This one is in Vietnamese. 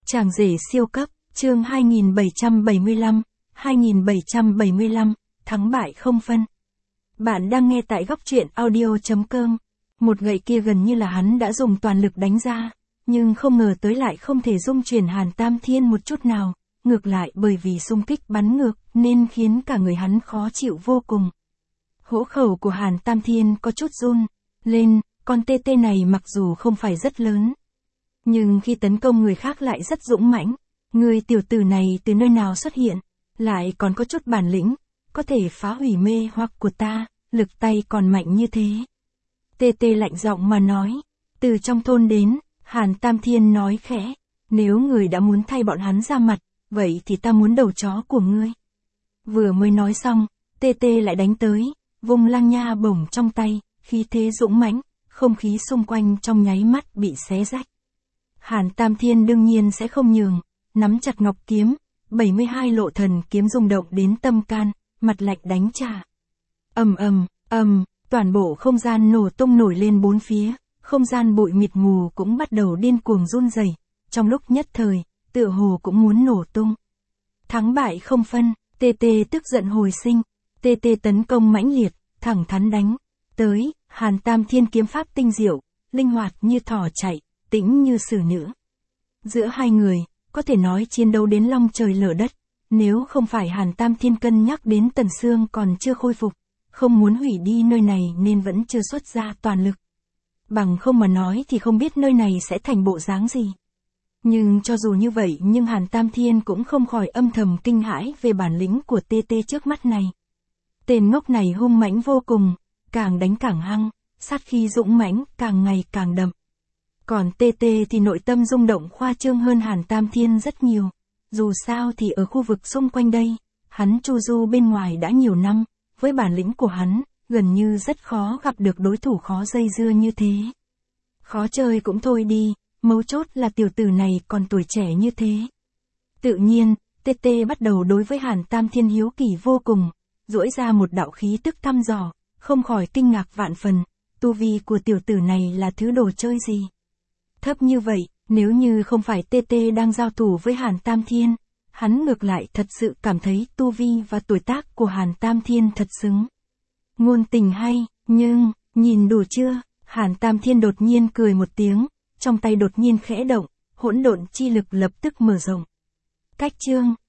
Chàng rể siêu cấp, chương 2775, thắng bại không phân. Bạn đang nghe tại góc truyện audio.com. Một gậy kia gần như là hắn đã dùng toàn lực đánh ra, nhưng không ngờ tới lại không thể dung chuyển Hàn Tam Thiên một chút nào, ngược lại bởi vì xung kích bắn ngược nên khiến cả người hắn khó chịu vô cùng. Hổ khẩu của Hàn Tam Thiên có chút run lên, con TT này mặc dù không phải rất lớn, nhưng khi tấn công người khác lại rất dũng mãnh. Người tiểu tử này từ nơi nào xuất hiện, lại còn có chút bản lĩnh, có thể phá hủy mê hoặc của ta, lực tay còn mạnh như thế. TT lạnh giọng mà nói, từ trong thôn đến, Hàn Tam Thiên nói khẽ, nếu người đã muốn thay bọn hắn ra mặt, vậy thì ta muốn đầu chó của ngươi. Vừa mới nói xong, TT lại đánh tới, vung lăng nha bổng trong tay, khí thế dũng mãnh, không khí xung quanh trong nháy mắt bị xé rách. Hàn Tam Thiên đương nhiên sẽ không nhường, nắm chặt ngọc kiếm, 72 lộ thần kiếm rung động đến tâm can, mặt lạnh đánh trả. Toàn bộ không gian nổ tung nổi lên bốn phía, không gian bụi mịt mù cũng bắt đầu điên cuồng run rẩy, trong lúc nhất thời, tựa hồ cũng muốn nổ tung. Thắng bại không phân, TT tức giận hồi sinh, TT tấn công mãnh liệt, thẳng thắn đánh tới, Hàn Tam Thiên kiếm pháp tinh diệu, linh hoạt như thỏ chạy, tĩnh như xử nữ. Giữa hai người, có thể nói chiến đấu đến long trời lở đất, nếu không phải Hàn Tam Thiên cân nhắc đến Tần Sương còn chưa khôi phục, không muốn hủy đi nơi này nên vẫn chưa xuất ra toàn lực. Bằng không mà nói thì không biết nơi này sẽ thành bộ dáng gì. Nhưng cho dù như vậy nhưng Hàn Tam Thiên cũng không khỏi âm thầm kinh hãi về bản lĩnh của TT trước mắt này. Tên ngốc này hung mãnh vô cùng, càng đánh càng hăng, sát khí dũng mãnh càng ngày càng đậm. Còn TT thì nội tâm rung động khoa trương hơn Hàn Tam Thiên rất nhiều. Dù sao thì ở khu vực xung quanh đây, hắn chu du bên ngoài đã nhiều năm, với bản lĩnh của hắn, gần như rất khó gặp được đối thủ khó dây dưa như thế. Khó chơi cũng thôi đi, mấu chốt là tiểu tử này còn tuổi trẻ như thế. Tự nhiên, TT bắt đầu đối với Hàn Tam Thiên hiếu kỳ vô cùng, duỗi ra một đạo khí tức thăm dò, không khỏi kinh ngạc vạn phần, tu vi của tiểu tử này là thứ đồ chơi gì? Thấp như vậy, nếu như không phải TT đang giao thủ với Hàn Tam Thiên, hắn ngược lại thật sự cảm thấy tu vi và tuổi tác của Hàn Tam Thiên thật xứng. Ngôn tình hay, nhưng, nhìn đủ chưa? Hàn Tam Thiên đột nhiên cười một tiếng, trong tay đột nhiên khẽ động, hỗn độn chi lực lập tức mở rộng. Cách chương